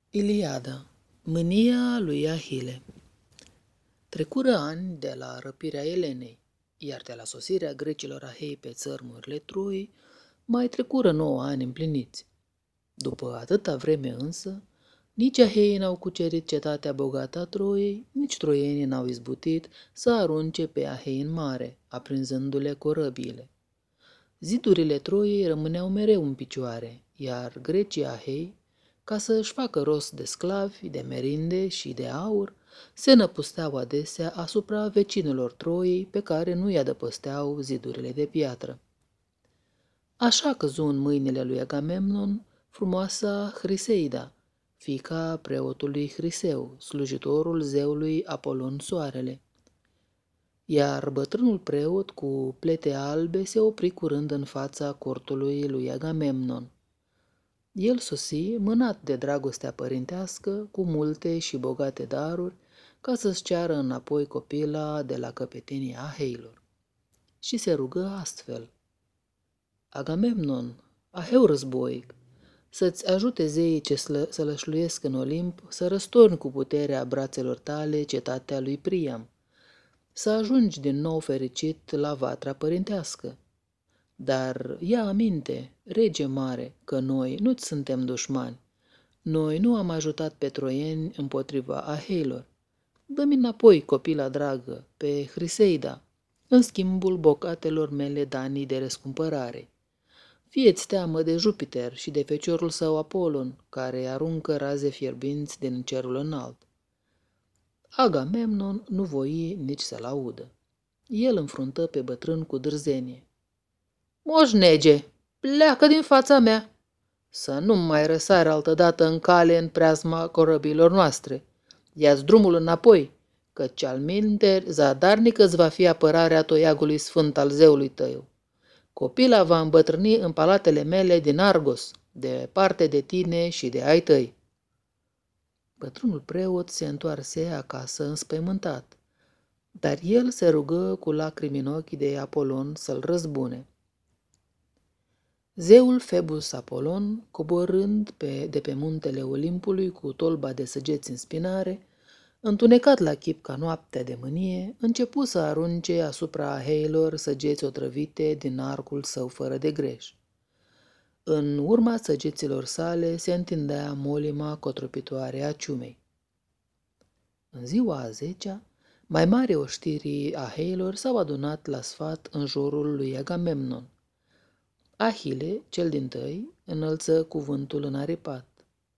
Iliada, mânia lui Ahile. Trecură ani de la răpirea Elenei, iar de la sosirea grecilor Ahei pe țărmurile Troii, mai trecură 9 ani împliniți. După atâta vreme însă, nici Aheii n-au cucerit cetatea bogată a Troiei, nici troienii n-au izbutit să arunce pe Ahei în mare, aprinzându-le corăbiile. Zidurile Troiei rămâneau mereu în picioare, iar grecii Ahei, ca să își facă rost de sclavi, de merinde și de aur, se năpusteau adesea asupra vecinilor Troiei pe care nu-i adăposteau zidurile de piatră. Așa căzu în mâinile lui Agamemnon frumoasa Hriseida, fiica preotului Hriseu, slujitorul zeului Apolon Soarele. Iar bătrânul preot cu plete albe se opri curând în fața cortului lui Agamemnon. El sosi, mânat de dragostea părintească, cu multe și bogate daruri, ca să-ți ceară înapoi copila de la căpetenia Aheilor. Și se rugă astfel: Agamemnon, Aheu războic, să-ți ajute zeii ce sălășluiesc în Olimp să răstorni cu puterea brațelor tale cetatea lui Priam, să ajungi din nou fericit la vatra părintească. Dar ia aminte, rege mare, că noi nu-ți suntem dușmani. Noi nu am ajutat pe troieni împotriva Aheilor. Dă-mi înapoi, copila dragă, pe Hriseida, în schimbul bocatelor mele danii de răscumpărare. Fie-ți teamă de Jupiter și de feciorul său Apolon, care aruncă raze fierbinți din cerul înalt. Agamemnon nu voi nici să-l audă. El înfruntă pe bătrân cu dârzenie. Moșnege, pleacă din fața mea! Să nu mai răsare altădată în cale în preazma corăbilor noastre. Ia-ți drumul înapoi, căci alminteri zadarnică îți va fi apărarea toiagului sfânt al zeului tău. Copila va îmbătrâni în palatele mele din Argos, departe de tine și de ai tăi. Bătrânul preot se întoarse acasă înspăimântat, dar el se rugă cu lacrimi în ochi de Apolon să-l răzbune. Zeul Phoebus Apolon, coborând de pe muntele Olimpului cu tolba de săgeți în spinare, întunecat la chip ca noaptea de mânie, începu să arunce asupra Aheilor săgeți otrăvite din arcul său fără de greș. În urma săgeților sale se întindea molima cotropitoare a ciumei. În ziua a 10-a, mai mari oștirii Aheilor s-au adunat la sfat în jurul lui Agamemnon. Ahile, cel dintâi, înălță cuvântul înaripat.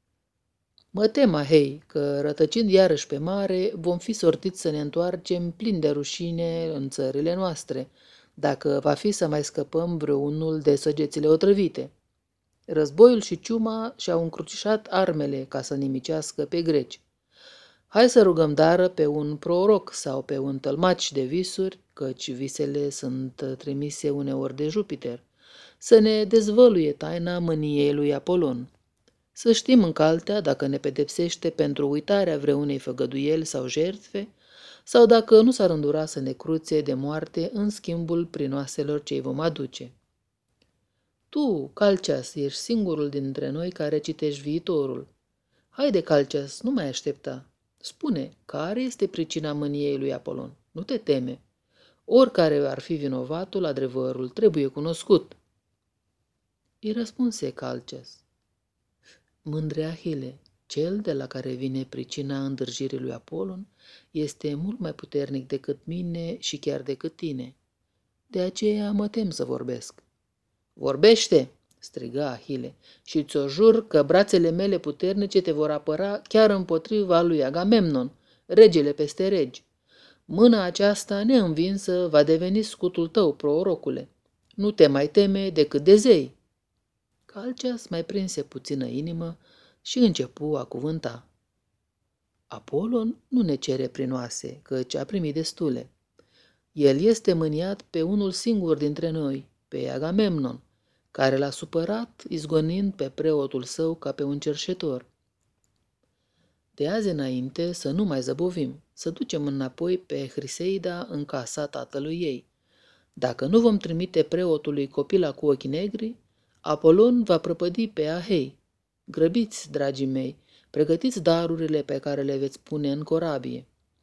Mă tem, Ahei, că rătăcind iarăși pe mare, vom fi sortiți să ne întoarcem plini de rușine în țările noastre, dacă va fi să mai scăpăm vreunul de săgețile otrăvite. Războiul și ciuma și-au încrucișat armele ca să nimicească pe greci. Hai să rugăm dară pe un proroc sau pe un tălmaci de visuri, căci visele sunt trimise uneori de Jupiter, să ne dezvăluie taina mâniei lui Apolon. Să știm în caltea dacă ne pedepsește pentru uitarea vreunei făgăduieli sau jertfe, sau dacă nu s-ar îndura să ne cruțe de moarte în schimbul prinoaselor ce-i vom aduce. Tu, Calceas, ești singurul dintre noi care citești viitorul. Haide, Calceas, nu mai aștepta. Spune, care este pricina mâniei lui Apolon? Nu te teme. Oricare ar fi vinovatul, adevărul trebuie cunoscut. Îi răspunse Calceas. Mândre Ahile, cel de la care vine pricina îndârjirii lui Apolon, este mult mai puternic decât mine și chiar decât tine. De aceea mă tem să vorbesc. Vorbește, strigă Ahile, și ți-o jur că brațele mele puternice te vor apăra chiar împotriva lui Agamemnon, regele peste regi. Mâna aceasta neînvinsă va deveni scutul tău, prorocule. Nu te mai teme decât de zei. Calceas mai prinse puțină inimă și începu a cuvânta. Apolon nu ne cere prinoase, căci a primit destule. El este mâniat pe unul singur dintre noi, pe Agamemnon, care l-a supărat izgonind pe preotul său ca pe un cerșetor. De azi înainte să nu mai zăbovim, să ducem înapoi pe Hriseida în casa tatălui ei. Dacă nu vom trimite preotului copila cu ochii negri, Apolon va prăpădi pe Ahei. Grăbiți, dragii mei, Pregătiți darurile pe care le veți pune în corabie.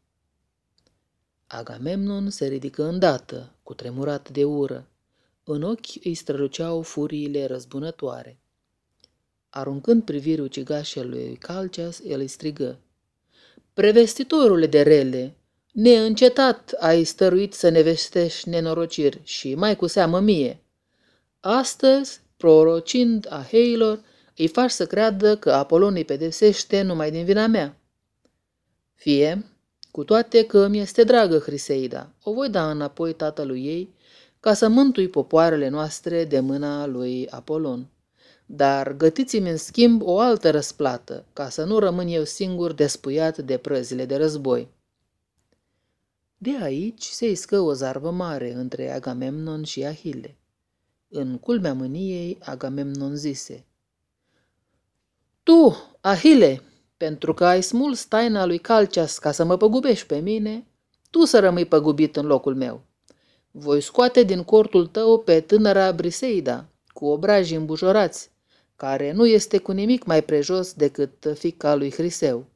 Agamemnon se ridică îndată, cutremurat de ură. În ochi îi străluceau furiile răzbunătoare. Aruncând priviri ucigașe lui Calceas, el îi strigă: Prevestitorule de rele, neîncetat ai stăruit să ne vestești nenorociri și mai cu seamă mie. Astăzi, prorocind aheilor, îi faci să creadă că Apolon îi pedepsește numai din vina mea. Fie, cu toate că mi este dragă Hriseida, o voi da înapoi tatălui ei ca să mântui popoarele noastre de mâna lui Apolon. Dar gătiți-mi în schimb o altă răsplată, ca să nu rămân eu singur despuiat de prăzile de război. De aici se iscă o zarvă mare între Agamemnon și Ahile. În culmea mâniei, Agamemnon zise: Tu, Ahile, pentru că ai smuls taina lui Calceas ca să mă păgubești pe mine, tu să rămâi păgubit în locul meu. Voi scoate din cortul tău pe tânăra Briseida, cu obrajii îmbujorați, care nu este cu nimic mai prejos decât fiica lui Hriseu.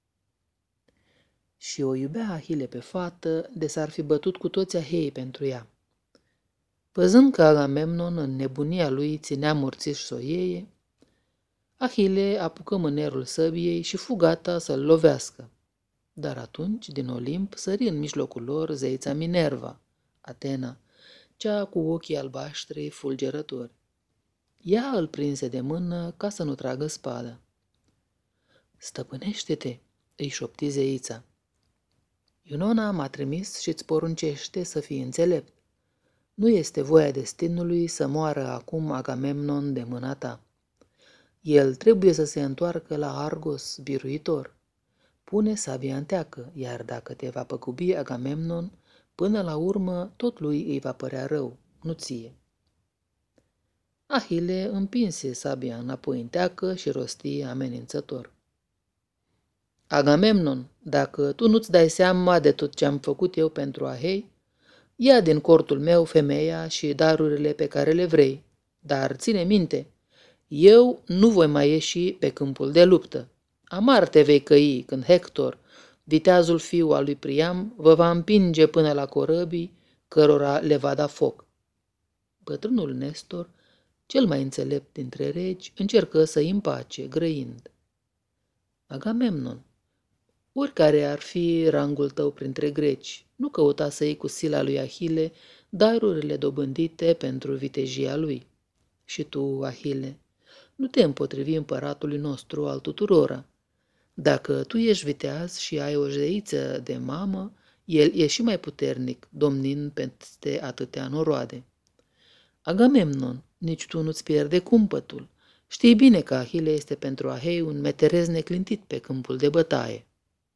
Și o iubea Ahile pe fată, de s-ar fi bătut cu toți aheii pentru ea. Văzând că Agamemnon în nebunia lui ținea morțiș să o iei, Ahile apucă mânerul săbiei și fu gata să-l lovească. Dar atunci, din Olimp, sări în mijlocul lor zeița Minerva, Atena, cea cu ochii albaștri fulgerători. Ea îl prinse de mână ca să nu tragă spada. Stăpânește-te, îi șopti zeița. Iunona m-a trimis și îți poruncește să fii înțelept. Nu este voia destinului să moară acum Agamemnon de mâna ta. El trebuie să se întoarcă la Argos, biruitor. Pune sabia în teacă, iar dacă te va păcubi Agamemnon, până la urmă tot lui îi va părea rău, nu ție. Ahile împinse sabia înapoi în teacă și rosti amenințător: Agamemnon, dacă tu nu-ți dai seama de tot ce am făcut eu pentru Ahei, ia din cortul meu femeia și darurile pe care le vrei, dar ține minte, eu nu voi mai ieși pe câmpul de luptă. Amar te vei căi când Hector, viteazul fiu al lui Priam, vă va împinge până la corăbii, cărora le va da foc. Bătrânul Nestor, cel mai înțelept dintre regi, încercă să-i împace, grăind: Agamemnon, oricare ar fi rangul tău printre greci, nu căuta să iei cu sila lui Ahile darurile dobândite pentru vitejia lui. Și tu, Ahile, nu te împotrivi împăratului nostru al tuturora. Dacă tu ești viteaz și ai o zeiță de mamă, el e și mai puternic, domnind peste atâtea noroade. Agamemnon, nici tu nu-ți pierde cumpătul. Știi bine că Ahile este pentru Ahei un meterez neclintit pe câmpul de bătaie.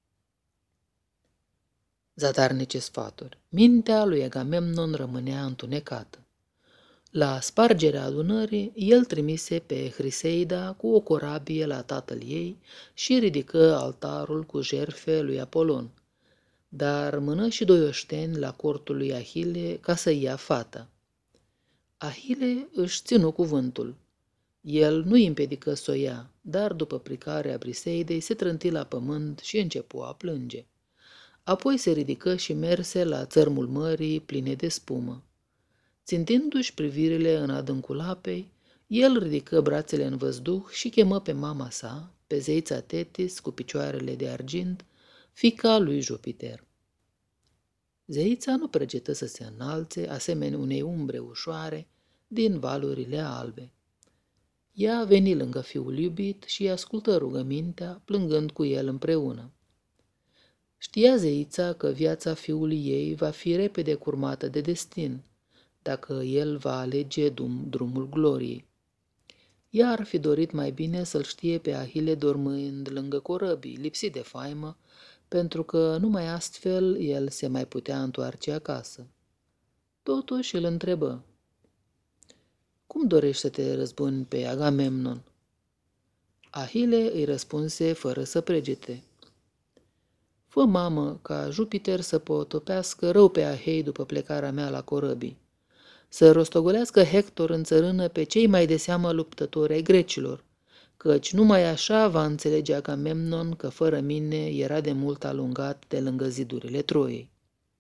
Zadarnice sfaturi. Mintea lui Agamemnon rămânea întunecată. La spargerea adunării, el trimise pe Hriseida cu o corabie la tatăl ei și ridică altarul cu jertfe lui Apolon, dar mână și doi oșteni la cortul lui Ahile ca să ia fata. Ahile își ținu cuvântul. El nu îi împiedică să o ia, dar după plecarea Briseidei se trânti la pământ și începu a plânge. Apoi se ridică și merse la țărmul mării pline de spumă. Țintindu-și privirile în adâncul apei, el ridică brațele în văzduh și chemă pe mama sa, pe zeița Tetis cu picioarele de argint, fiica lui Jupiter. Zeița nu pregetă să se înalțe, asemenea unei umbre ușoare, din valurile albe. Ea veni lângă fiul iubit și ascultă rugămintea, plângând cu el împreună. Știa zeița că viața fiului ei va fi repede curmată de destin, dacă el va alege drumul gloriei. Ea ar fi dorit mai bine să-l știe pe Ahile dormând lângă corăbii, lipsit de faimă, pentru că numai astfel el se mai putea întoarce acasă. Totuși îl întrebă: Cum dorești să te răzbuni pe Agamemnon? Ahile îi răspunse fără să pregete: Fă, mamă, ca Jupiter să potopească rău pe Ahei după plecarea mea la corăbii, să rostogolească Hector în țărână pe cei mai de seamă luptători ai grecilor, căci numai așa va înțelege Agamemnon că fără mine era de mult alungat de lângă zidurile Troiei.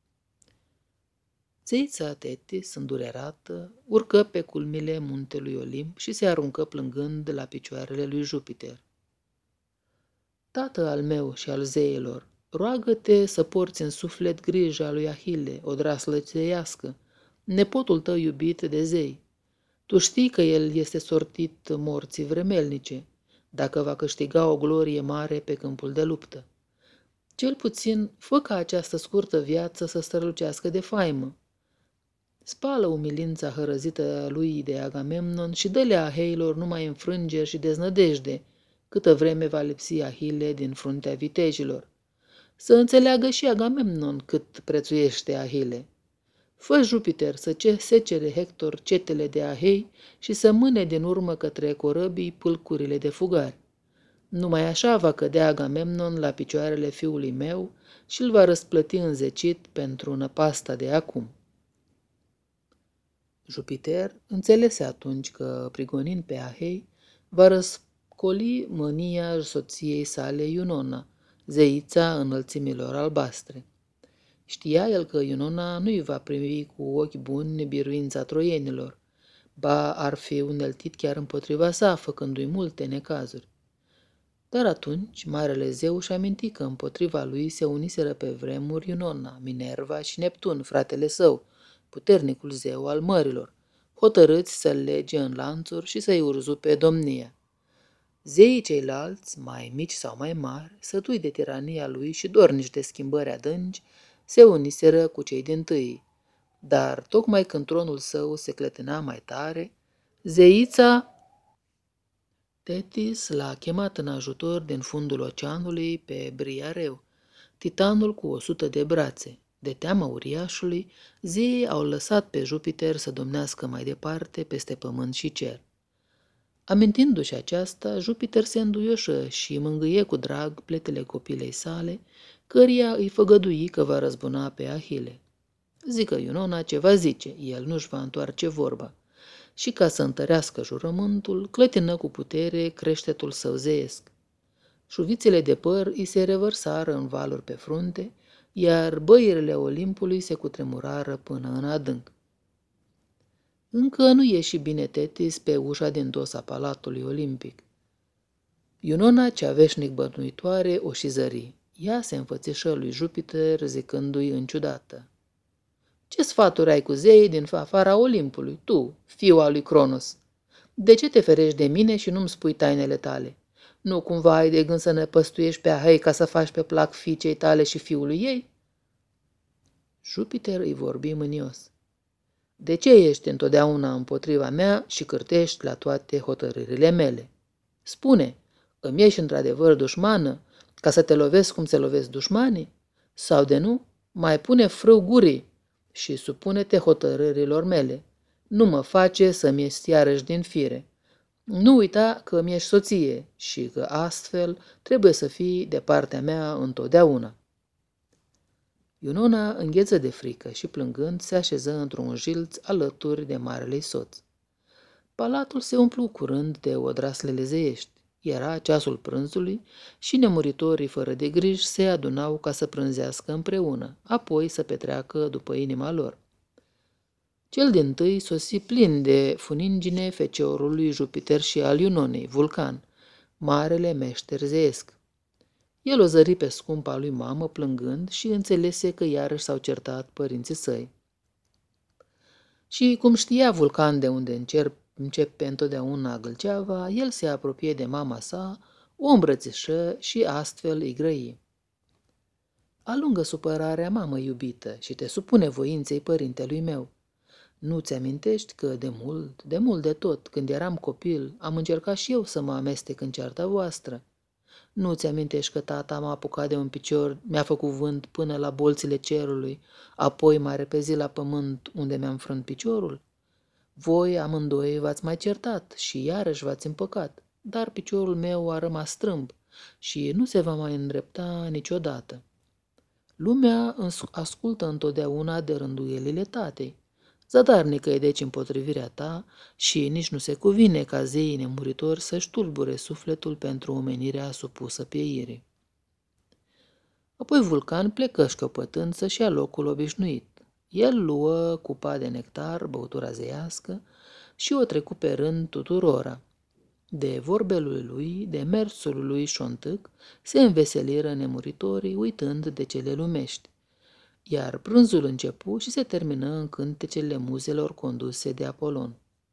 Zeița Tetis, îndurerată, urcă pe culmile muntelui Olimp și se aruncă plângând la picioarele lui Jupiter. Tată al meu și al zeilor, roagă-te să porți în suflet grija lui Ahile, odraslă zeiască, nepotul tău iubit de zei. Tu știi că el este sortit morții vremelnice, dacă va câștiga o glorie mare pe câmpul de luptă. Cel puțin, fă ca această scurtă viață să strălucească de faimă. Spală umilința hărăzită lui de Agamemnon și dă-le Aheilor numai înfrângeri și deznădejde, câtă vreme va lipsi Ahile din fruntea vitejilor. Să înțeleagă și Agamemnon cât prețuiește Ahile. Fă Jupiter să secere Hector cetele de Ahei și să mâne din urmă către corăbii pâlcurile de fugari. Numai așa va cădea Agamemnon la picioarele fiului meu și îl va răsplăti înzecit pentru năpasta de acum. Jupiter înțelese atunci că, prigonind pe Ahei, va răscoli mânia soției sale Iunona, zeița înălțimilor albastre. Știa el că Iunona nu-i va primi cu ochi buni biruința troienilor, ba ar fi uneltit chiar împotriva sa, făcându-i multe necazuri. Dar atunci Marele Zeu și aminti că împotriva lui se uniseră pe vremuri Iunona, Minerva și Neptun, fratele său, puternicul zeu al mărilor, hotărâți să-l lege în lanțuri și să-i urzupe domnia. Zeii ceilalți, mai mici sau mai mari, sătui de tirania lui și dornici de schimbări adânci, se uniseră cu cei dintâi. Dar tocmai când tronul său se clătina mai tare, zeița Tetis l-a chemat în ajutor din fundul oceanului pe Briareu, titanul cu 100 de brațe. De teama uriașului, zeii au lăsat pe Jupiter să domnească mai departe peste pământ și cer. Amintindu-și aceasta, Jupiter se înduioșă și mângâie cu drag pletele copilei sale, căreia îi făgădui că va răzbuna pe Ahile. Zică Iunona ce va zice, el nu-și va întoarce vorba. Și ca să întărească jurământul, clătină cu putere creștetul său zeiesc. Șuvițele de păr îi se revărsară în valuri pe frunte, iar băirile Olimpului se cutremurară până în adânc. Încă nu ieși bine Tetis pe ușa din dos a palatului olimpic. Iunona, cea veșnic bănuitoare, o șizări. Ea se înfățișă lui Jupiter, zicându-i înciudată: Ce sfaturi ai cu zeii din afara Olimpului, tu, fiul al lui Cronos? De ce te ferești de mine și nu-mi spui tainele tale? Nu cumva ai de gând să ne păstuiești pe Ahei ca să faci pe plac fiicei tale și fiului ei? Jupiter îi vorbi mânios: De ce ești întotdeauna împotriva mea și cârtești la toate hotărârile mele? Spune, îmi ești într-adevăr dușmană, ca să te lovesc cum se lovesc dușmanii? Sau de nu, mai pune frâu gurii și supune-te hotărârilor mele. Nu mă face să-mi ieși iarăși din fire. Nu uita că mi ești soție și că astfel trebuie să fii de partea mea întotdeauna. Iunona îngheță de frică și plângând se așeză într-un jilț alături de marelei soț. Palatul se umplu curând de odraslele zeiești. Era ceasul prânzului și nemuritorii fără de griji se adunau ca să prânzească împreună, apoi să petreacă după inima lor. Cel dintâi sosi plin de funingine feciorul lui Jupiter și al Iunonei, Vulcan, marele meșter zeiesc. El o zări pe scumpa lui mamă plângând și înțelese că iarăși s-au certat părinții săi. Și cum știa Vulcan de unde începe întotdeauna gâlceava, el se apropie de mama sa, o îmbrățișă și astfel îi grăi: Alungă supărarea, mamă iubită, și te supune voinței părintelui meu. Nu-ți amintești că de mult de tot, când eram copil, am încercat și eu să mă amestec în cearta voastră? Nu-ți amintești că tata m-a apucat de un picior, mi-a făcut vânt până la bolțile cerului, apoi m-a repezit la pământ unde mi-am frânt piciorul? Voi amândoi v-ați mai certat și iarăși v-ați împăcat, dar piciorul meu a rămas strâmb și nu se va mai îndrepta niciodată. Lumea ascultă întotdeauna de rânduielile tatei. Zadarnică e deci împotrivirea ta și nici nu se cuvine ca zeii nemuritori să-și tulbure sufletul pentru omenirea supusă pieirii. Apoi Vulcan plecă șcăpătând să-și ia locul obișnuit. El luă cupa de nectar, băutura zeiască, și o trecu pe rând tuturora. De vorbele lui, de mersul lui șontâc, se înveseliră nemuritorii, uitând de cele lumești. Iar prânzul începu și se termină în cântecele muzelor conduse de Apolon.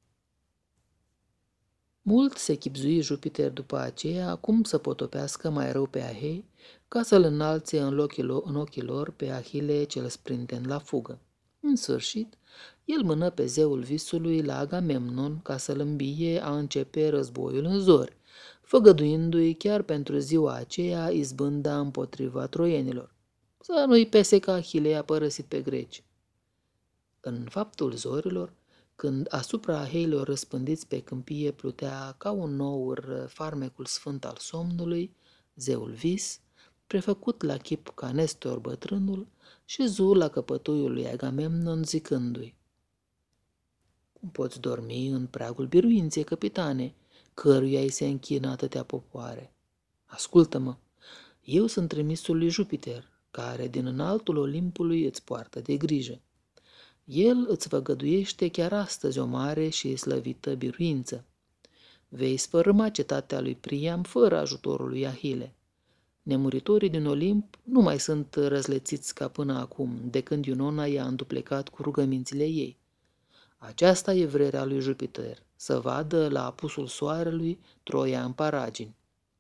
Mult se chibzui Jupiter după aceea cum să potopească mai rău pe Ahei, ca să-l înalțe în ochii lor pe Ahile cel sprinten la fugă. În sfârșit, el mână pe zeul visului la Agamemnon ca să-l îmbie a începe războiul în zori, făgăduindu-i chiar pentru ziua aceea izbânda împotriva troienilor. Să nu-i pese că Ahile a părăsit pe greci. În faptul zorilor, când asupra aheilor răspândiți pe câmpie plutea ca un nour farmecul sfânt al somnului, zeul vis, prefăcut la chip ca Nestor bătrânul, șezu la căpătuiul lui Agamemnon zicându-i: Cum poți dormi în pragul biruinței, capitane, căruia îi se închină atâtea popoare? Ascultă-mă, eu sunt trimisul lui Jupiter, care din înaltul Olimpului îți poartă de grijă. El îți făgăduiește chiar astăzi o mare și slăvită biruință. Vei sfărâma cetatea lui Priam fără ajutorul lui Ahile. Nemuritorii din Olimp nu mai sunt răzlețiți ca până acum, de când Iunona i-a înduplecat cu rugămințile ei. Aceasta e vrerea lui Jupiter, să vadă la apusul soarelui Troia în paragini.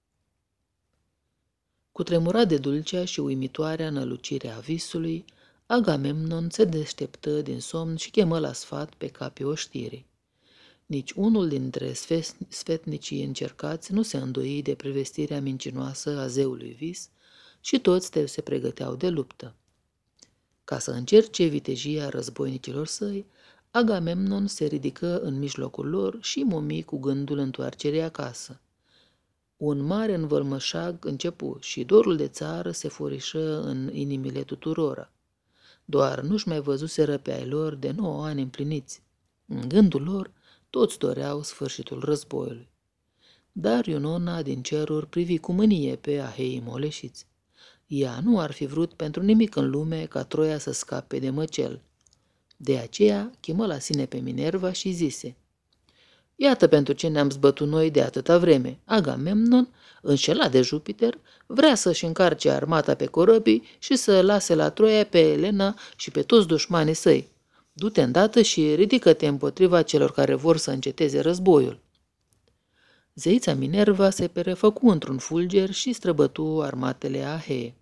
Cutremurat de dulcea și uimitoarea nălucire a visului, Agamemnon se deșteptă din somn și chemă la sfat pe capii oștirii. Nici unul dintre sfetnicii încercați nu se îndoi de prevestirea mincinoasă a zeului vis și toți se pregăteau de luptă. Ca să încerce vitejia războinicilor săi, Agamemnon se ridică în mijlocul lor și momi cu gândul întoarcerii acasă. Un mare învălmășag începu și dorul de țară se furișă în inimile tuturora. Doar nu-și mai văzuseră pe ai lor de 9 ani împliniți. În gândul lor, toți doreau sfârșitul războiului. Dar Iunona din ceruri privi cu mânie pe aheii moleșiți. Ea nu ar fi vrut pentru nimic în lume ca Troia să scape de măcel. De aceea chemă la sine pe Minerva și zise: Iată pentru ce ne-am zbătut noi de atâta vreme. Agamemnon, înșelat de Jupiter, vrea să-și încarce armata pe corăbii și să lase la Troia pe Elena și pe toți dușmanii săi. Du-te îndată și ridică-te împotriva celor care vor să înceteze războiul. Zeița Minerva se prefăcu într-un fulger și străbătu armatele Ahee.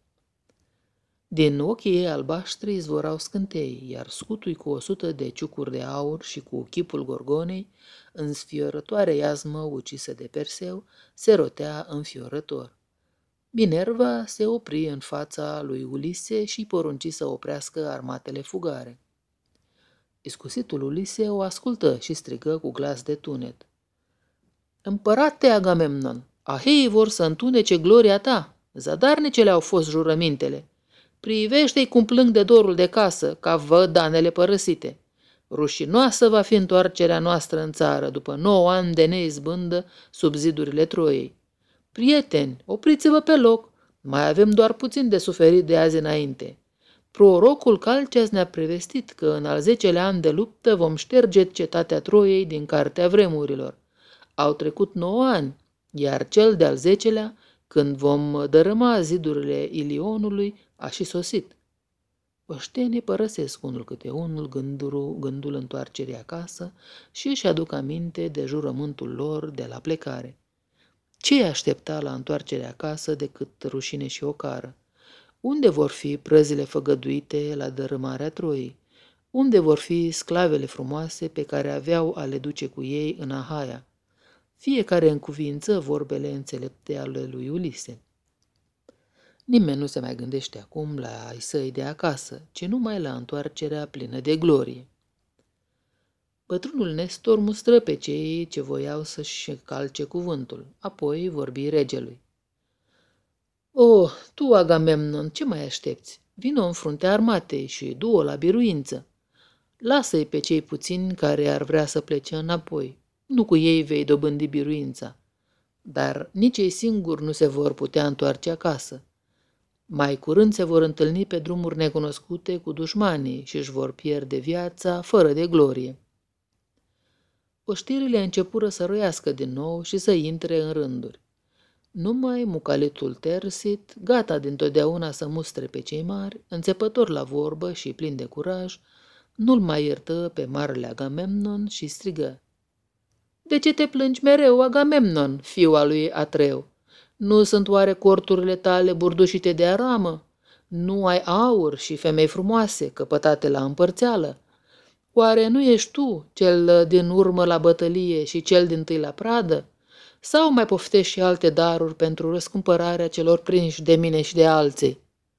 Din ochii ei albaștri izvorau scântei, iar scutui cu 100 de ciucuri de aur și cu chipul gorgonei, înfiorătoare iazmă ucisă de Perseu, se rotea înfiorător. Minerva se opri în fața lui Ulise și porunci să oprească armatele fugare. Iscusitul Ulise o ascultă și strigă cu glas de tunet: Împărate Agamemnon, aheii vor să întunece gloria ta, zadarnicele au fost jurămintele. Privește-i cum plâng de dorul de casă, ca văd danele părăsite. Rușinoasă va fi întoarcerea noastră în țară, după 9 ani de neizbândă sub zidurile Troiei. Prieteni, opriți-vă pe loc, mai avem doar puțin de suferit de azi înainte. Prorocul Calceas ne-a prevestit că în al 10-lea an de luptă vom șterge cetatea Troiei din cartea vremurilor. Au trecut 9 ani, iar cel de-al 10-lea, când vom dărâma zidurile Ilionului, a și sosit. Oștenii părăsesc unul câte unul gândul întoarcerii acasă și își aduc aminte de jurământul lor de la plecare. Ce îi aștepta la întoarcerea acasă decât rușine și ocară? Unde vor fi prăzile făgăduite la dărâmarea Troiei? Unde vor fi sclavele frumoase pe care aveau a le duce cu ei în Ahaia? Fiecare încuvință vorbele înțelepte ale lui Ulise. Nimeni nu se mai gândește acum la ai săi de acasă, ci numai la întoarcerea plină de glorie. Bătrânul Nestor mustră pe cei ce voiau să-și calce cuvântul, apoi vorbi regelui. O, tu, Agamemnon, ce mai aștepți? Vino în fruntea armatei și du-o la biruință. Lasă-i pe cei puțini care ar vrea să plece înapoi. Nu cu ei vei dobândi biruința. Dar nici ei singuri nu se vor putea întoarce acasă. Mai curând se vor întâlni pe drumuri necunoscute cu dușmanii și își vor pierde viața fără de glorie. Oștirile începură să roiască din nou și să intre în rânduri. Numai mucalitul Tersit, gata dintotdeauna să mustre pe cei mari, înțepător la vorbă și plin de curaj, nu-l mai iertă pe marele Agamemnon și strigă: „De ce te plângi mereu, Agamemnon, fiul al lui Atreu? Nu sunt oare corturile tale burdușite de aramă? Nu ai aur și femei frumoase, căpătate la împărțeală? Oare nu ești tu cel din urmă la bătălie și cel dintâi la pradă? Sau mai poftești și alte daruri pentru răscumpărarea celor prinși de mine și de alții?"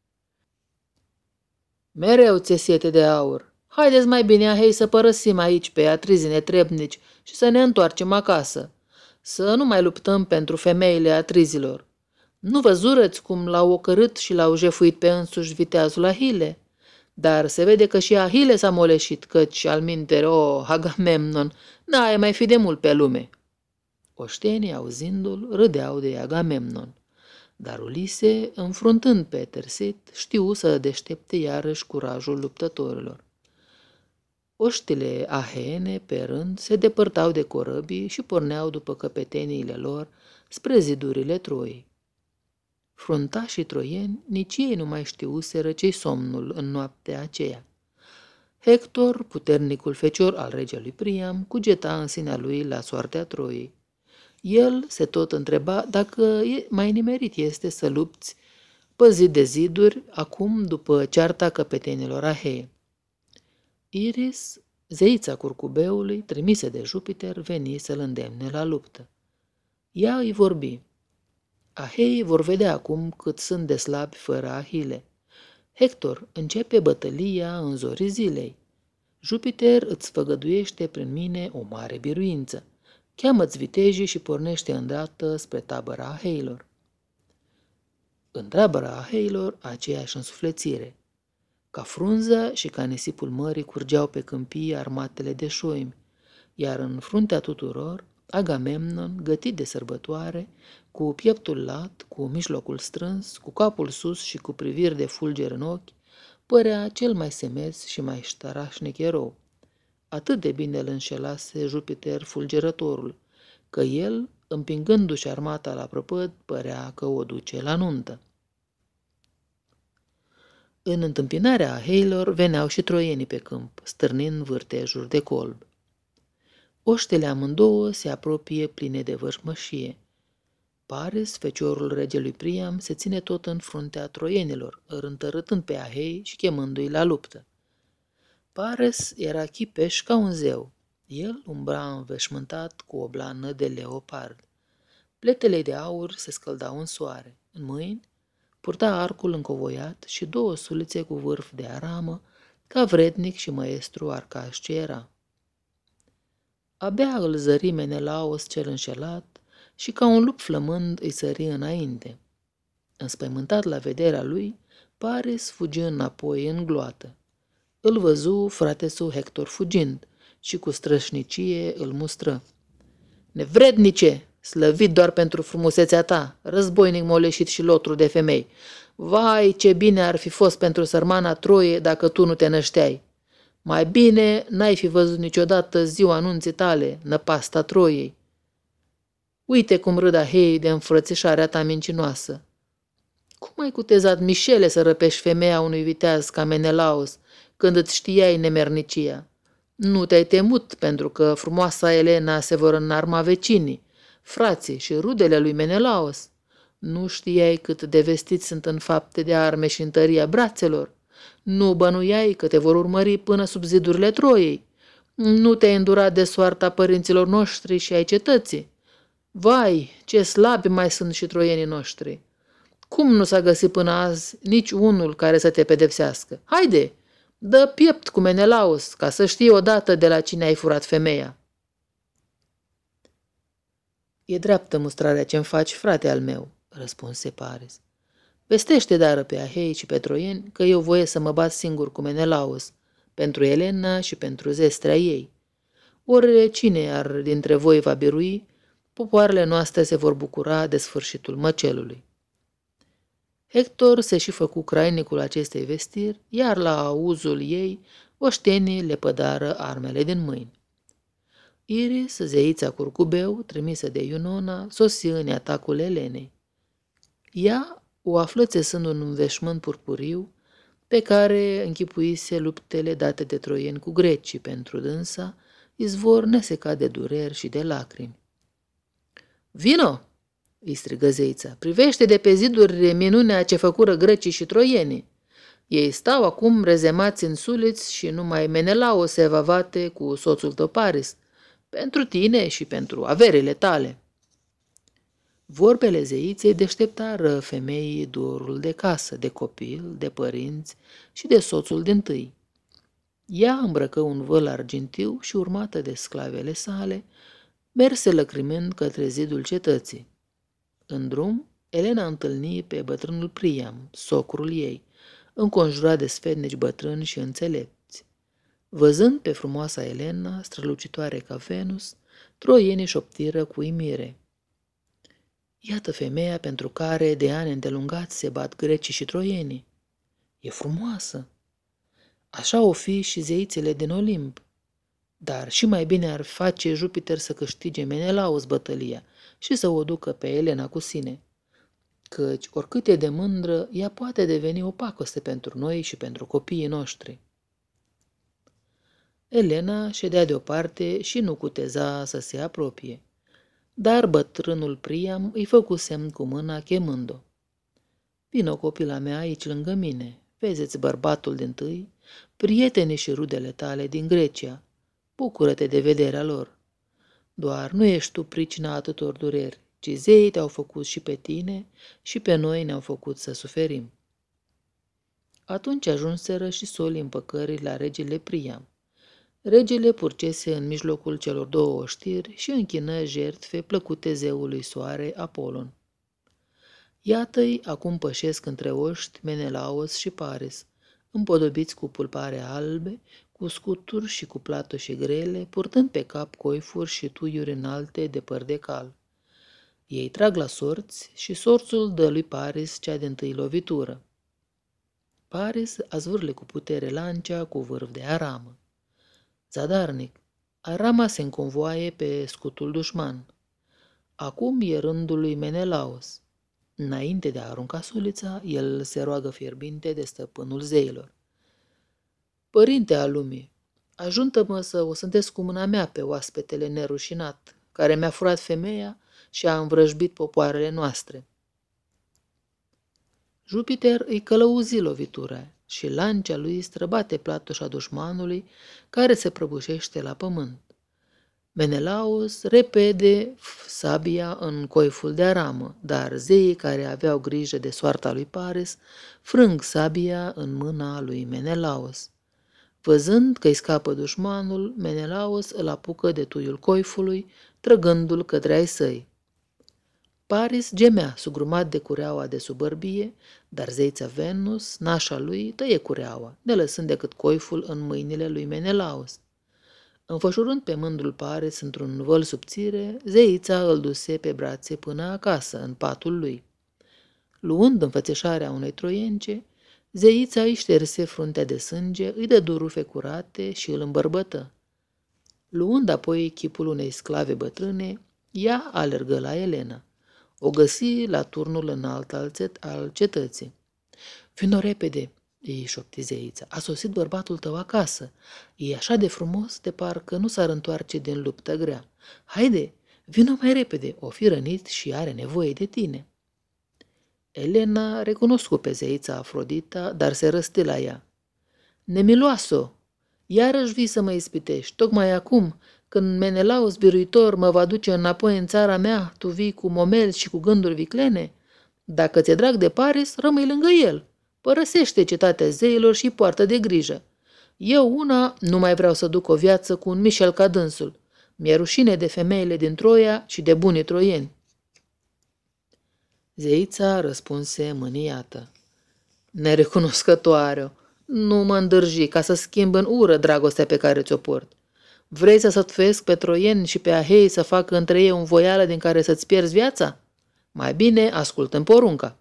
„Mereu ți-e sete de aur. Haideți mai bine, Ahei, să părăsim aici pe atrizii netrebnici și să ne întoarcem acasă. Să nu mai luptăm pentru femeile atrizilor. Nu văzurăți cum l-au ocărât și l-au jefuit pe însuși viteazul Ahile? Dar se vede că și Ahile s-a moleșit, căci, alminteri, Agamemnon, n-ai mai fi de mult pe lume." Oștenii, auzindu-l, râdeau de Agamemnon. Dar Ulise, înfruntând pe Tersit, știu să deștepte iarăși curajul luptătorilor. Oștile aheene, pe rând, se depărtau de corăbii și porneau după căpeteniile lor spre zidurile Troiei. Fruntașii troieni nici ei nu mai știuseră ce-i somnul în noaptea aceea. Hector, puternicul fecior al regelui Priam, cugeta în sinea lui la soartea Troiei. El se tot întreba dacă mai nimerit este să lupți păzit de ziduri acum după cearta căpetenilor Ahei. Iris, zeița curcubeului, trimise de Jupiter, veni să-l îndemne la luptă. Ea îi vorbi: „Ahei vor vedea acum cât sunt de slabi fără Ahile. Hector, începe bătălia în zorii zilei. Jupiter îți făgăduiește prin mine o mare biruință. Cheamă-ți vitejii și pornește îndată spre tabăra Aheilor." În tabăra Aheilor aceeași însuflețire. Ca frunza și ca nisipul mării curgeau pe câmpii armatele de șoimi, iar în fruntea tuturor, Agamemnon, gătit de sărbătoare, cu pieptul lat, cu mijlocul strâns, cu capul sus și cu priviri de fulger în ochi, părea cel mai semeț și mai ștarașnic erou. Atât de bine îl înșelase Jupiter fulgerătorul, că el, împingându-și armata la prăpăd, părea că o duce la nuntă. În întâmpinarea Aheilor veneau și troienii pe câmp, stârnind vârtejuri de colb. Oștele amândouă se apropie pline de vârșmășie. Paris, feciorul regelui Priam, se ține tot în fruntea troienilor, întărâtând pe Ahei și chemându-i la luptă. Paris era chipeș ca un zeu. El umbra înveșmântat cu o blană de leopard. Pletele de aur se scăldau în soare. În mâini purta arcul încovoiat și două sulițe cu vârf de aramă, ca vrednic și măestru arcaș ce era. Abia îl zări Menelaos cel înșelat și ca un lup flămând îi sări înainte. Înspăimântat la vederea lui, Paris fugi înapoi în gloată. Îl văzu fratesul Hector fugind și cu strășnicie îl mustră. „Nevrednice, slăvit doar pentru frumusețea ta, războinic moleșit și lotru de femei! Vai, ce bine ar fi fost pentru sărmana Troie dacă tu nu te nășteai! Mai bine n-ai fi văzut niciodată ziua anunții tale, năpasta Troiei! Uite cum râd Ahei de înfrățișarea ta mincinoasă! Cum ai cutezat, Mișele, să răpești femeia unui viteaz ca Menelaos, când îți știai nemernicia? Nu te-ai temut pentru că frumoasa Elena se vor înarma vecinii, frații și rudele lui Menelaos? Nu știai cât de vestiți sunt în fapte de arme și în tăria brațelor? Nu bănuiai că te vor urmări până sub zidurile Troiei? Nu te-ai îndurat de soarta părinților noștri și ai cetății? Vai, ce slabi mai sunt și troienii noștri! Cum nu s-a găsit până azi nici unul care să te pedepsească? Haide, dă piept cu Menelaos, ca să știi odată de la cine ai furat femeia." „E dreaptă mustrarea ce-mi faci, frate al meu," răspunse Paris. „Vestește dară pe Ahei și pe troieni că eu voie să mă bat singur cu Menelaos, pentru Elena și pentru zestrea ei. Ori cine ar dintre voi va birui, popoarele noastre se vor bucura de sfârșitul măcelului. Hector se și făcu crainicul acestei vestiri, iar la auzul ei, oștenii le pădară armele din mâini. Iris, zeița curcubeu, trimisă de Iunona, sosi în atacul Elenei. Ea o află țesând un înveșmânt purpuriu, pe care închipuise luptele date de troieni cu grecii pentru dânsa, izvor nesecat de dureri și de lacrimi. "Vino!" îi strigă zeița, "privește de pe ziduri minunea ce făcură grecii și troienii. Ei stau acum rezemați în suliți și numai Menelao se evavate cu soțul tău Paris, pentru tine și pentru averile tale." Vorbele zeiței deșteptară femeii dorul de casă, de copil, de părinți și de soțul dintâi. Ea îmbrăcă un văl argintiu și, urmată de sclavele sale, merse lăcrimând către zidul cetății. În drum, Elena întâlni pe bătrânul Priam, socrul ei, înconjurat de sfetnici bătrâni și înțelepți. Văzând pe frumoasa Elena, strălucitoare ca Venus, troienii șoptiră cu uimire: "Iată femeia pentru care de ani îndelungați se bat grecii și troienii. E frumoasă. Așa o fi și zeițele din Olimp. Dar și mai bine ar face Jupiter să câștige Menelaos bătălia și să o ducă pe Elena cu sine, căci oricât e de mândră, ea poate deveni o pacoste pentru noi și pentru copiii noștri." Elena ședea deoparte și nu cuteza să se apropie, dar bătrânul Priam îi făcu semn cu mâna chemând-o. "Vino, copila mea, aici lângă mine, vezi-ți bărbatul dintâi, prietenii și rudele tale din Grecia, bucură-te de vederea lor. Doar nu ești tu pricina atâtor dureri, ci zeii te-au făcut și pe tine și pe noi ne-au făcut să suferim." Atunci ajunseră și solii împăcării la regele Priam. Regele purcese în mijlocul celor două oștiri și închină jertfe plăcute zeului soare Apolon. Iată-i acum pășesc între oști Menelaos și Paris, împodobiți cu pulpare albe, cu scuturi și cu platoșe grele, purtând pe cap coifuri și tuiuri înalte de păr de cal. Ei trag la sorți și sorțul dă lui Paris cea dintâi lovitură. Paris a zvârle cu putere lancea cu vârf de aramă. Zadarnic, arama se înconvoaie pe scutul dușman. Acum e rândul lui Menelaos. Înainte de a arunca sulița, el se roagă fierbinte de stăpânul zeilor: "Părinte al lumii, ajută-mă să o sântesc cu mâna mea pe oaspetele nerușinat, care mi-a furat femeia și a învrăjbit popoarele noastre." Jupiter îi călăuzi lovitura și lancea lui străbate platoșa dușmanului, care se prăbușește la pământ. Menelaos repede sabia în coiful de aramă, dar zeii care aveau grijă de soarta lui Paris frâng sabia în mâna lui Menelaos. Văzând că îi scapă dușmanul, Menelaos îl apucă de tuiul coifului, trăgându-l către ai săi. Paris gemea, sugrumat de cureaua de sub bărbie, dar zeița Venus, nașa lui, tăie cureaua, nelăsând decât coiful în mâinile lui Menelaos. Înfășurând pe mândrul Paris într-un văl subțire, zeița îl duse pe brațe până acasă, în patul lui. Luând înfățișarea unei troience, zeița îi șterse fruntea de sânge, îi dădu rufe curate și îl îmbărbătă. Luând apoi chipul unei sclave bătrâne, ea alergă la Elena. O găsi la turnul înalt al cetății. "Vino repede," îi șopti zeița, "a sosit bărbatul tău acasă. E așa de frumos de parcă nu s-ar întoarce din luptă grea. Haide, vino mai repede, o fi rănit și are nevoie de tine." Elena recunoscu pe zeița Afrodita, dar se răsti la ea. "Nemiloasă, iarăși vii să mă ispitești, tocmai acum, când Menelaos biruitor mă va duce înapoi în țara mea, tu vii cu momeli și cu gânduri viclene? Dacă ți-e drag de Paris, rămâi lângă el. Părăsește cetatea zeilor și poartă de grijă. Eu una nu mai vreau să duc o viață cu un mișel ca dânsul. Mi-e rușine de femeile din Troia și de bunii troieni." Zeița răspunse mâniată: "Nerecunoscătoare, Nu mă îndârji ca să schimb în ură dragostea pe care ți-o port. Vrei să sătuiesc pe troieni și pe ahei să facă între ei un voială din care să-ți pierzi viața? Mai bine ascultă-mi porunca.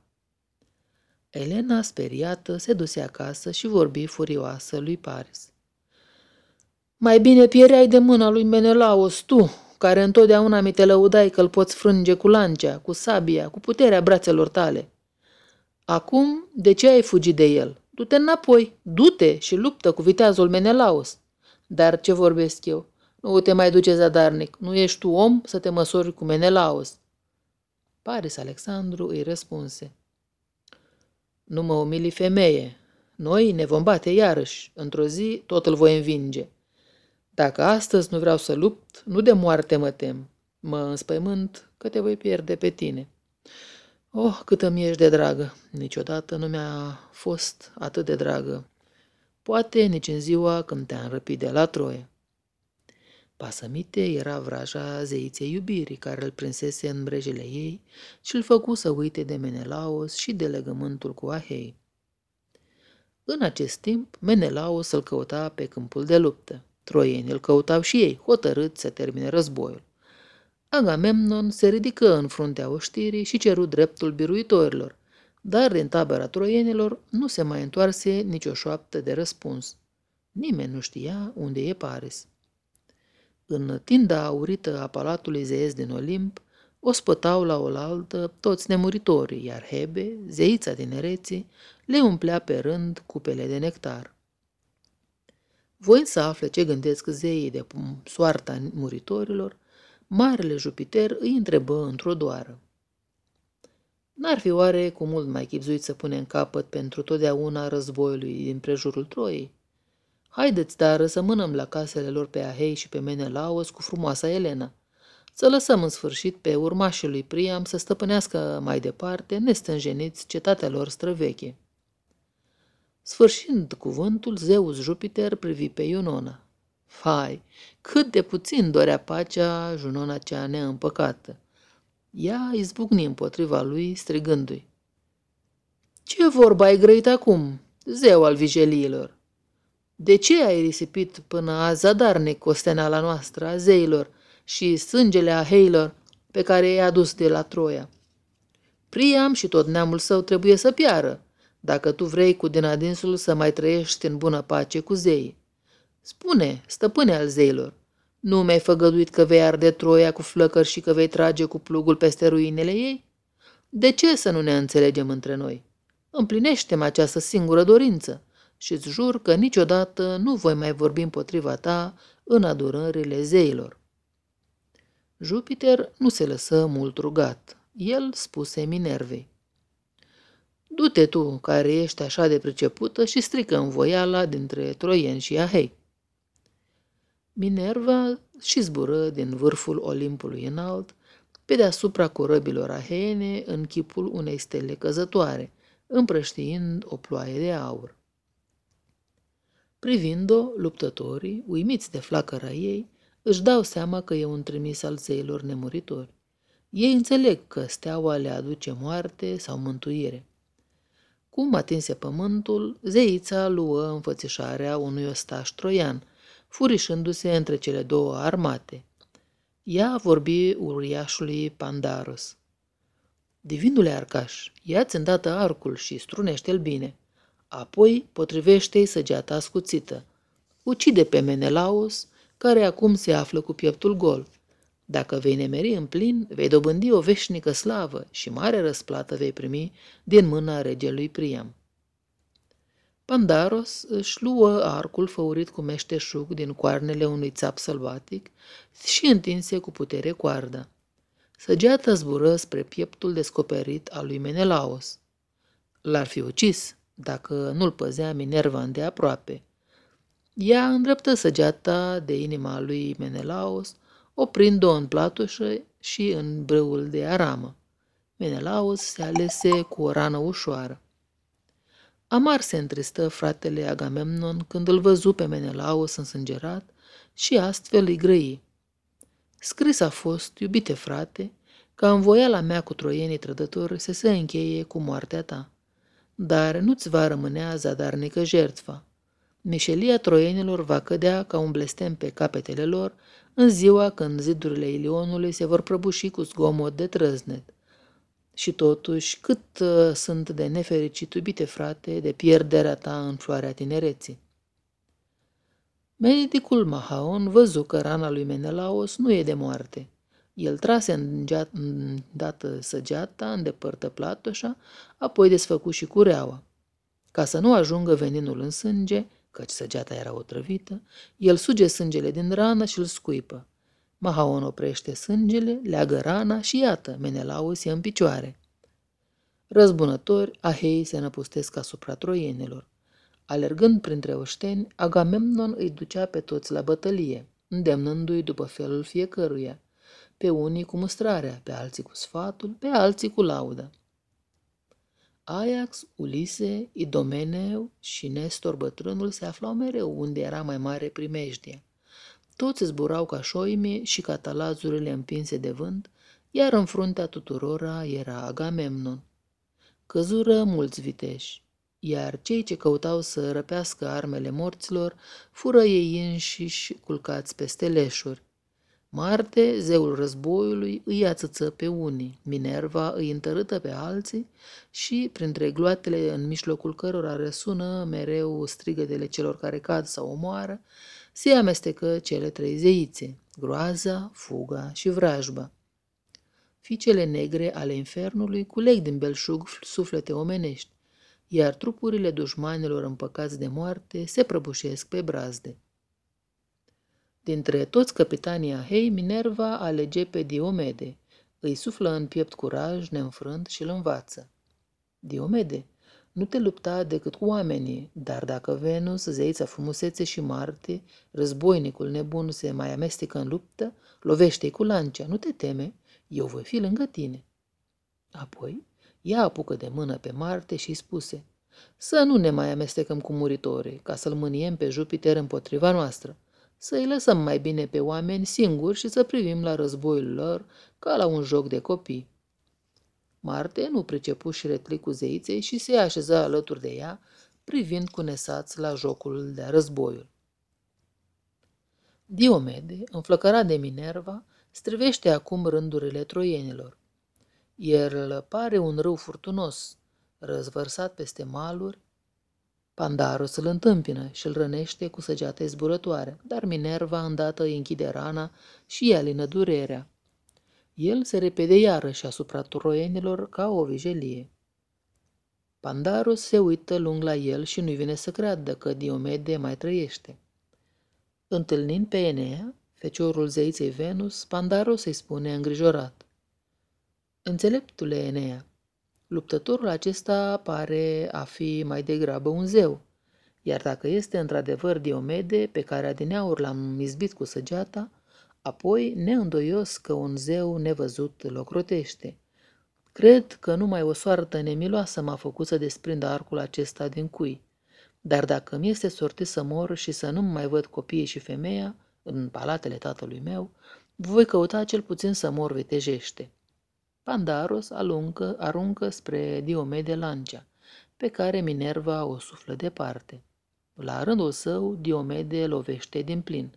Elena, speriată, se duse acasă și vorbi furioasă lui Paris. Mai bine piereai de mâna lui Menelaos tu, care întotdeauna mi te lăudai că îl poți frânge cu lancea, cu sabia, cu puterea brațelor tale. Acum, de ce ai fugit de el? Du-te înapoi, du-te și luptă cu viteazul Menelaos. Dar ce vorbesc eu? Nu te mai duce zadarnic, nu ești tu om să te măsori cu Menelaos. Paris Alexandru îi răspunse. Nu mă umili, femeie, noi ne vom bate iarăși, într-o zi tot îl voi învinge. Dacă astăzi nu vreau să lupt, nu de moarte mă tem, mă înspăimânt că te voi pierde pe tine. Oh, cât îmi ești de dragă, niciodată nu mi-a fost atât de dragă, poate nici în ziua când te-am răpit de la Troia. Pasămite era vraja zeiței iubirii, care îl prinsese în brejele ei și îl făcu să uite de Menelaos și de legământul cu Ahei. În acest timp, Menelaos îl căuta pe câmpul de luptă. Troienii îl căutau și ei, hotărâți să termine războiul. Agamemnon se ridică în fruntea oștirii și ceru dreptul biruitorilor, dar din tabăra troienilor nu se mai întoarse nicio șoaptă de răspuns. Nimeni nu știa unde e Paris. În tinda aurită a palatului zeiesc din Olimp, o spătau la oaltă toți nemuritorii, iar Hebe, zeița tinereții, le umplea pe rând cupele de nectar. Voind să afle ce gândesc zeii de soarta muritorilor, marele Jupiter îi întrebă într-o doară. N-ar fi oare cu mult mai chibzuit să punem capăt pentru totdeauna războiului din prejurul Troiei? Haideți, dar, să mânăm la casele lor pe Ahei și pe Menelaos cu frumoasa Elena, să lăsăm în sfârșit pe urmașii lui Priam să stăpânească mai departe, nestânjeniți, cetatea lor străveche. Sfârșind cuvântul, Zeus Jupiter privi pe Iunona. Fai, cât de puțin dorea pacea Junona cea neîmpăcată. Ea izbucni împotriva lui, strigându-i. Ce vorba ai grăit acum, zeu al vijeliilor? De ce ai risipit până azi zadarnic osteneala noastră a zeilor și sângele aheilor pe care i-ai adus de la Troia? Priam și tot neamul său trebuie să piară, dacă tu vrei cu din adinsul să mai trăiești în bună pace cu zeii. Spune, stăpâne al zeilor, nu mi-ai făgăduit că vei arde Troia cu flăcări și că vei trage cu plugul peste ruinele ei? De ce să nu ne înțelegem între noi? Împlinește-mi această singură dorință și îți jur că niciodată nu voi mai vorbi împotriva ta în adorările zeilor. Jupiter nu se lăsă mult rugat. El spuse Minervei. Du-te tu, care ești așa de pricepută, și strică învoiala dintre troieni și ahei. Minerva și zbură din vârful Olimpului înalt, pe deasupra corăbilor aheene, în chipul unei stele căzătoare, împrăștiind o ploaie de aur. Privind-o, luptătorii, uimiți de flacăra ei, își dau seama că e un trimis al zeilor nemuritori. Ei înțeleg că steaua le aduce moarte sau mântuire. Cum atinse pământul, zeița luă înfățișarea unui ostaș troian, furișându-se între cele două armate. Ea vorbi uriașului Pandaros. Divinule Arcaș, ia-ți îndată arcul și strunește-l bine. Apoi potrivește-i săgeata ascuțită. Ucide pe Menelaos, care acum se află cu pieptul gol. Dacă vei nemeri în plin, vei dobândi o veșnică slavă și mare răsplată vei primi din mâna regelui Priam. Pandaros își luă arcul făurit cu meșteșug din coarnele unui țap sălbatic și întinse cu putere coarda. Săgeata zbură spre pieptul descoperit al lui Menelaos. L-ar fi ucis dacă nu-l păzea Minerva îndeaproape. Ea îndreptă săgeata de inima lui Menelaos, oprind-o în platușă și în brâul de aramă. Menelaos se alese cu o rană ușoară. Amar se întristă fratele Agamemnon când îl văzu pe Menelaos însângerat și astfel îi grăi. Scris a fost, iubite frate, ca învoiala mea cu troienii trădători să se încheie cu moartea ta. dar nu-ți va rămânea zadarnică jertfa. Mișelia troienilor va cădea ca un blestem pe capetele lor în ziua când zidurile Ilionului se vor prăbuși cu zgomot de trăznet. Și totuși, cât sunt de nefericit, iubite frate, de pierderea ta în floarea tinereții. Medicul Mahaon văzu că rana lui Menelaos nu e de moarte. El trase îndată săgeata, îndepărtă platoșa, apoi desfăcu și cureaua. Ca să nu ajungă veninul în sânge, căci săgeata era otrăvită, el suge sângele din rană și îl scuipă. Mahaon oprește sângele, leagă rana și iată, Menelaos e în picioare. Răzbunători, Ahei se năpustesc asupra troienilor. Alergând printre oșteni, Agamemnon îi ducea pe toți la bătălie, îndemnându-i după felul fiecăruia, pe unii cu mustrarea, pe alții cu sfatul, pe alții cu laudă. Ajax, Ulise, Idomeneu și Nestor bătrânul se aflau mereu unde era mai mare primejdia. Toți zburau ca șoime și ca talazurile împinse de vânt, iar în fruntea tuturora era Agamemnon. Căzură mulți viteși, iar cei ce căutau să răpească armele morților fură ei înșiși culcați peste leșuri. Marte, zeul războiului, îi ațăță pe unii, Minerva îi întărâtă pe alții și, printre gloatele în mijlocul cărora răsună mereu strigătele celor care cad sau omoară, se amestecă cele trei zeițe, groaza, fuga și vrajba. Fiicele negre ale infernului culeg din belșug suflete omenești, iar trupurile dușmanilor împăcați de moarte se prăbușesc pe brazde. Dintre toți capitanii Ahei, Minerva alege pe Diomede, îi suflă în piept curaj neînfrânt și îl învață. Diomede, nu te lupta decât cu oamenii, dar dacă Venus, zeița frumusețe și Marte, războinicul nebun, se mai amestecă în luptă, lovește-i cu lancea, nu te teme, eu voi fi lângă tine. Apoi, ea apucă de mână pe Marte și îi spuse, să nu ne mai amestecăm cu muritorii, ca să-l mâniem pe Jupiter împotriva noastră, să-i lăsăm mai bine pe oameni singuri și să privim la războiul lor ca la un joc de copii. Marte nu pricepu și replicul zeiței și se așeză alături de ea, privind cu nesaț la jocul de războiul. Diomede, înflăcărat de Minerva, strivește acum rândurile troienilor. El pare un râu furtunos, răzvărsat peste maluri. Pandaros îl întâmpină și îl rănește cu săgeata zburătoare, dar Minerva îndată îi închide rana și îi alină durerea. El se repede iarăși asupra troienilor ca o vijelie. Pandaros se uită lung la el și nu-i vine să creadă că Diomede mai trăiește. Întâlnind pe Enea, feciorul zeiței Venus, Pandaros îi spune îngrijorat: Înțeleptule Enea, luptătorul acesta pare a fi mai degrabă un zeu, iar dacă este într-adevăr Diomede, pe care adineauri l-am izbit cu săgeata, apoi neîndoios că un zeu nevăzut l ocrotește. Cred că numai o soartă nemiloasă m-a făcut să desprind arcul acesta din cui, dar dacă mi este sortit să mor și să nu mai văd copiii și femeia în palatele tatălui meu, voi căuta cel puțin să mor vitejește. Pandaros aruncă spre Diomede lancea, pe care Minerva o suflă departe. La rândul său, Diomede lovește din plin.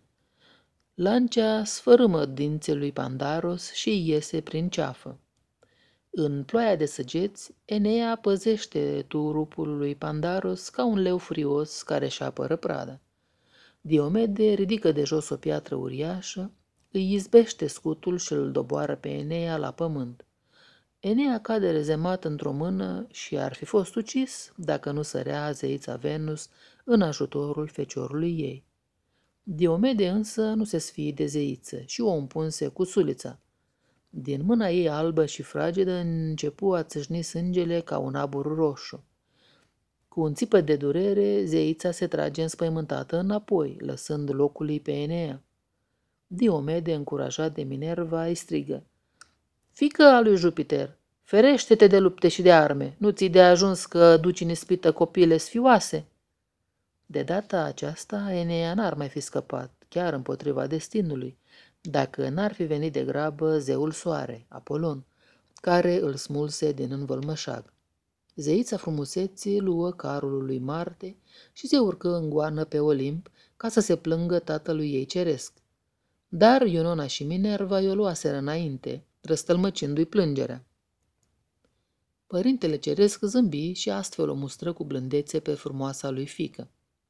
Lancea sfărâmă dinții lui Pandaros și iese prin ceafă. În ploaia de săgeți, Enea păzește trupul lui Pandaros ca un leu furios care își apără prada. Diomede ridică de jos o piatră uriașă, îi izbește scutul și îl doboară pe Enea la pământ. Enea cade rezemat într-o mână și ar fi fost ucis dacă nu sărea zeița Venus în ajutorul feciorului ei. Diomede însă nu se sfie de zeiță și o împunse cu sulița. Din mâna ei albă și fragedă începu a țâșni sângele ca un abur roșu. Cu un țipăt de durere, zeița se trage înspăimântată înapoi, lăsând locului pe Enea. Diomede, încurajat de Minerva, îi strigă: Fiică a lui Jupiter, ferește-te de lupte și de arme, nu ți de ajuns că duci în ispită copiile sfioase? De data aceasta, Enea n-ar mai fi scăpat, chiar împotriva destinului, dacă n-ar fi venit de grabă zeul soare, Apolon, care îl smulse din învălmășag. Zeița frumuseții luă carul lui Marte și se urcă în goană pe Olimp ca să se plângă tatălui ei ceresc. Dar Iunona și Minerva i-o luaseră înainte, răstălmăcindu-i plângerea. Părintele ceresc zâmbi și astfel o mustră cu blândețe pe frumoasa lui fiică.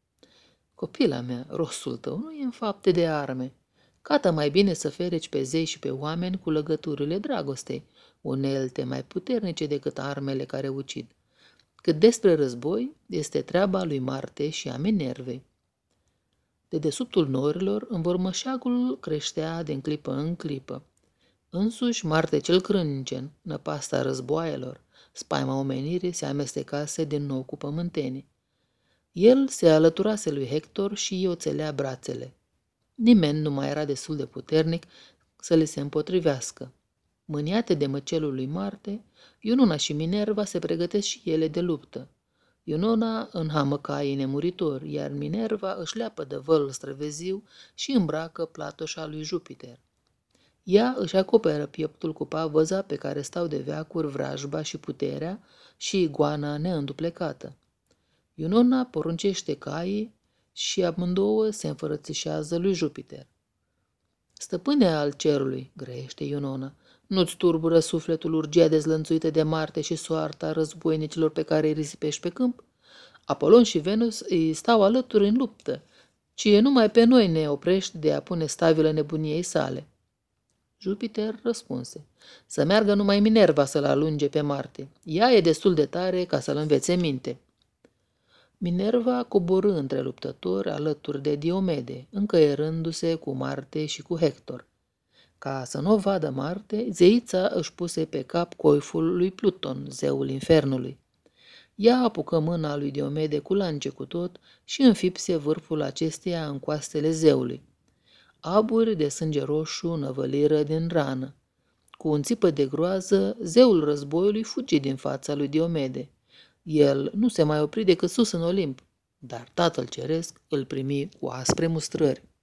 Copila mea, rostul tău nu e în fapte de arme. Cată mai bine să fereci pe zei și pe oameni cu legăturile dragostei, unelte mai puternice decât armele care ucid. Cât despre război, este treaba lui Marte și a Minervei. De desubtul norilor, învărmășagul creștea din clipă în clipă. Însuși Marte cel crâncen, năpasta războaielor, spaima omenirii se amestecase din nou cu pământenii. El se alăturase lui Hector și îi oțelea brațele. Nimeni nu mai era destul de puternic să le se împotrivească. Mâniate de măcelul lui Marte, Iunona și Minerva se pregătesc și ele de luptă. Iunona înhamă caii nemuritori, iar Minerva își leapă de văl străveziu și îmbracă platoșa lui Jupiter. Ea își acoperă pieptul cu pavăza pe care stau de veacuri vrajba și puterea și igoana neînduplecată. Iunona poruncește caii și amândouă se înfărățișează lui Jupiter. Stăpâne al cerului, grăiește Iunona, nu-ți turbură sufletul urgia dezlănțuită de Marte și soarta războinicilor pe care îi risipești pe câmp? Apolon și Venus îi stau alături în luptă, ci numai pe noi ne oprești de a pune stabilă nebuniei sale. Jupiter răspunse, să meargă numai Minerva să-l alunge pe Marte. Ea e destul de tare ca să-l învețe minte. Minerva coborâ între luptători alături de Diomede, încăierându-se cu Marte și cu Hector. Ca să nu o vadă Marte, zeița își puse pe cap coiful lui Pluton, zeul infernului. Ea apucă mâna lui Diomede cu lance cu tot și înfipse vârful acesteia în coastele zeului. Aburi de sânge roșu năvăliră din rană. Cu un țipă de groază, zeul războiului fugi din fața lui Diomede. El nu se mai opri decât sus în Olimp, dar tatăl ceresc îl primi cu aspre mustrări.